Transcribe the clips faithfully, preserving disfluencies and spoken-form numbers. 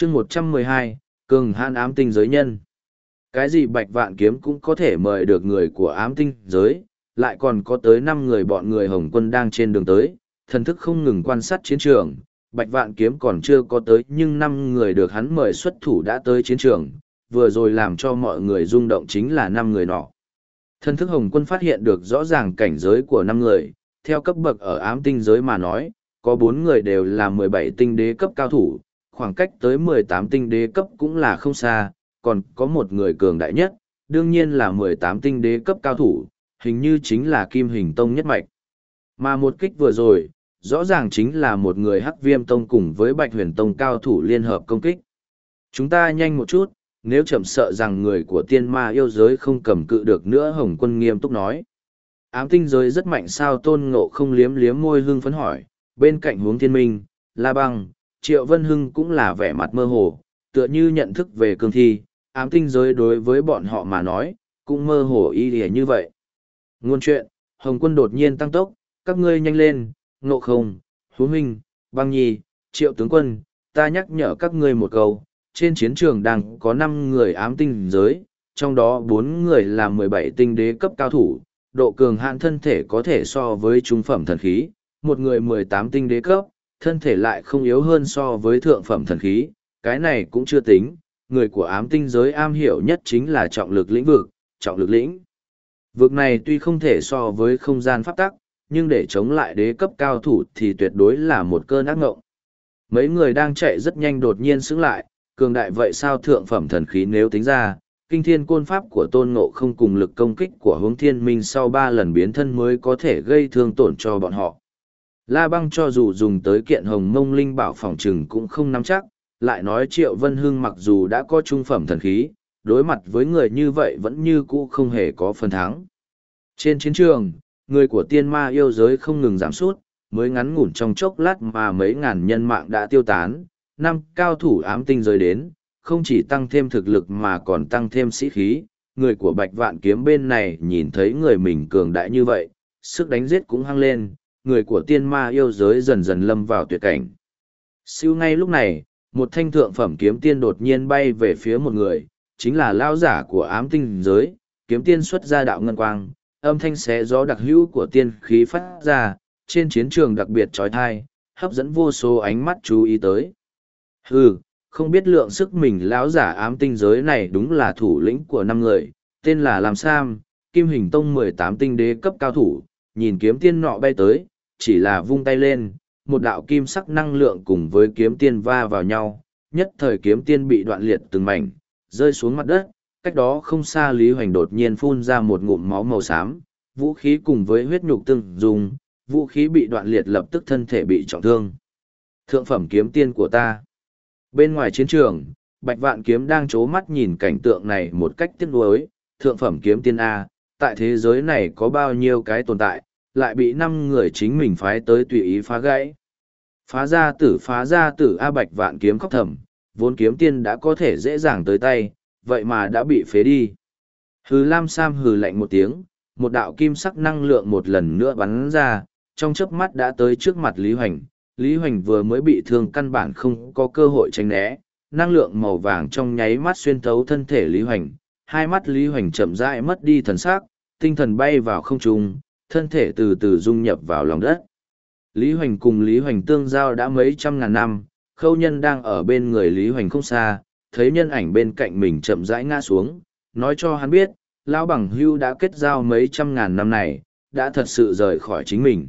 chương một trăm mười hai, cường hãn ám tinh giới nhân. Cái gì Bạch Vạn Kiếm cũng có thể mời được người của ám tinh giới, lại còn có tới năm người bọn người Hồng Quân đang trên đường tới, thần thức không ngừng quan sát chiến trường. Bạch Vạn Kiếm còn chưa có tới nhưng năm người được hắn mời xuất thủ đã tới chiến trường, vừa rồi làm cho mọi người rung động chính là năm người nọ. Thần thức Hồng Quân phát hiện được rõ ràng cảnh giới của năm người, theo cấp bậc ở ám tinh giới mà nói, có bốn người đều là mười bảy tinh đế cấp cao thủ, khoảng cách tới mười tám tinh đế cấp cũng là không xa, còn có một người cường đại nhất, đương nhiên là mười tám tinh đế cấp cao thủ, hình như chính là Kim Hình Tông nhất mạch. Mà một kích vừa rồi, rõ ràng chính là một người Hắc Viêm Tông cùng với Bạch Huyền Tông cao thủ liên hợp công kích. Chúng ta nhanh một chút, nếu chậm sợ rằng người của tiên ma yêu giới không cầm cự được nữa, Hồng Quân nghiêm túc nói. Ám tinh giới rất mạnh sao? Tôn Ngộ không liếm liếm môi hưng phấn hỏi, bên cạnh Hướng Thiên Minh, La Băng, Triệu Vân Hưng cũng là vẻ mặt mơ hồ, tựa như nhận thức về cương thi, ám tinh giới đối với bọn họ mà nói, cũng mơ hồ y lìa như vậy. Ngôn chuyện, Hồng Quân đột nhiên tăng tốc, các ngươi nhanh lên, Ngộ không, Hướng Huynh, Băng Nhi, Triệu tướng quân, ta nhắc nhở các ngươi một câu, trên chiến trường đang có năm người ám tinh giới, trong đó bốn người là mười bảy tinh đế cấp cao thủ, độ cường hạn thân thể có thể so với trung phẩm thần khí, một người mười tám tinh đế cấp, thân thể lại không yếu hơn so với thượng phẩm thần khí, cái này cũng chưa tính, người của ám tinh giới am hiểu nhất chính là trọng lực lĩnh vực, trọng lực lĩnh. Vực này tuy không thể so với không gian pháp tắc, nhưng để chống lại đế cấp cao thủ thì tuyệt đối là một cơn ác ngộng. Mấy người đang chạy rất nhanh đột nhiên sững lại, cường đại vậy sao? Thượng phẩm thần khí nếu tính ra, kinh thiên côn pháp của Tôn Ngộ không cùng lực công kích của Hướng Thiên Minh sau ba lần biến thân mới có thể gây thương tổn cho bọn họ. La Băng cho dù dùng tới kiện hồng mông linh bảo phòng trừng cũng không nắm chắc, lại nói Triệu Vân Hưng mặc dù đã có trung phẩm thần khí, đối mặt với người như vậy vẫn như cũ không hề có phần thắng. Trên chiến trường, người của tiên ma yêu giới không ngừng giảm sút, mới ngắn ngủn trong chốc lát mà mấy ngàn nhân mạng đã tiêu tán, năm cao thủ ám tinh giới đến, không chỉ tăng thêm thực lực mà còn tăng thêm sĩ khí, người của Bạch Vạn Kiếm bên này nhìn thấy người mình cường đại như vậy, sức đánh giết cũng hăng lên, người của tiên ma yêu giới dần dần lâm vào tuyệt cảnh. Siêu ngay lúc này, một thanh thượng phẩm kiếm tiên đột nhiên bay về phía một người, chính là lão giả của ám tinh giới, kiếm tiên xuất ra đạo ngân quang, âm thanh xé gió đặc hữu của tiên khí phát ra, trên chiến trường đặc biệt trói thai, hấp dẫn vô số ánh mắt chú ý tới. Hừ, không biết lượng sức mình, lão giả ám tinh giới này đúng là thủ lĩnh của năm người, tên là Lam Sam, Kim Hình Tông mười tám tinh đế cấp cao thủ, nhìn kiếm tiên nọ bay tới, chỉ là vung tay lên, một đạo kim sắc năng lượng cùng với kiếm tiên va vào nhau, nhất thời kiếm tiên bị đoạn liệt từng mảnh, rơi xuống mặt đất, cách đó không xa Lý Hoành đột nhiên phun ra một ngụm máu màu xám, vũ khí cùng với huyết nhục tương dùng, vũ khí bị đoạn liệt lập tức thân thể bị trọng thương. Thượng phẩm kiếm tiên của ta. Bên ngoài chiến trường, Bạch Vạn Kiếm đang chố mắt nhìn cảnh tượng này một cách tiếc nuối, thượng phẩm kiếm tiên A, tại thế giới này có bao nhiêu cái tồn tại, lại bị năm người chính mình phái tới tùy ý phá gãy. Phá ra tử phá ra tử A, Bạch Vạn Kiếm khóc thầm, vốn kiếm tiên đã có thể dễ dàng tới tay, vậy mà đã bị phế đi. Hừ, Lam Sam hừ lạnh một tiếng, một đạo kim sắc năng lượng một lần nữa bắn ra, trong chớp mắt đã tới trước mặt Lý Hoành. Lý Hoành vừa mới bị thương căn bản không có cơ hội tránh né, năng lượng màu vàng trong nháy mắt xuyên thấu thân thể Lý Hoành, hai mắt Lý Hoành chậm rãi mất đi thần sắc, tinh thần bay vào không trung, thân thể từ từ dung nhập vào lòng đất. Lý Hoành cùng Lý Hoành tương giao đã mấy trăm ngàn năm, Khâu Nhân đang ở bên người Lý Hoành không xa, thấy nhân ảnh bên cạnh mình chậm rãi ngã xuống, nói cho hắn biết, lão bằng hưu đã kết giao mấy trăm ngàn năm này, đã thật sự rời khỏi chính mình.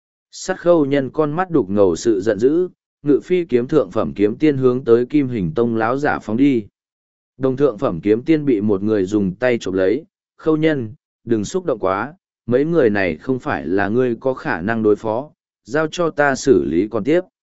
Sát Khâu Nhân con mắt đục ngầu sự giận dữ, ngự phi kiếm thượng phẩm kiếm tiên hướng tới Kim Hình Tông lão giả phóng đi. Đồng thượng phẩm kiếm tiên bị một người dùng tay chộp lấy, Khâu Nhân, đừng xúc động quá, mấy người này không phải là ngươi có khả năng đối phó, giao cho ta xử lý còn tiếp.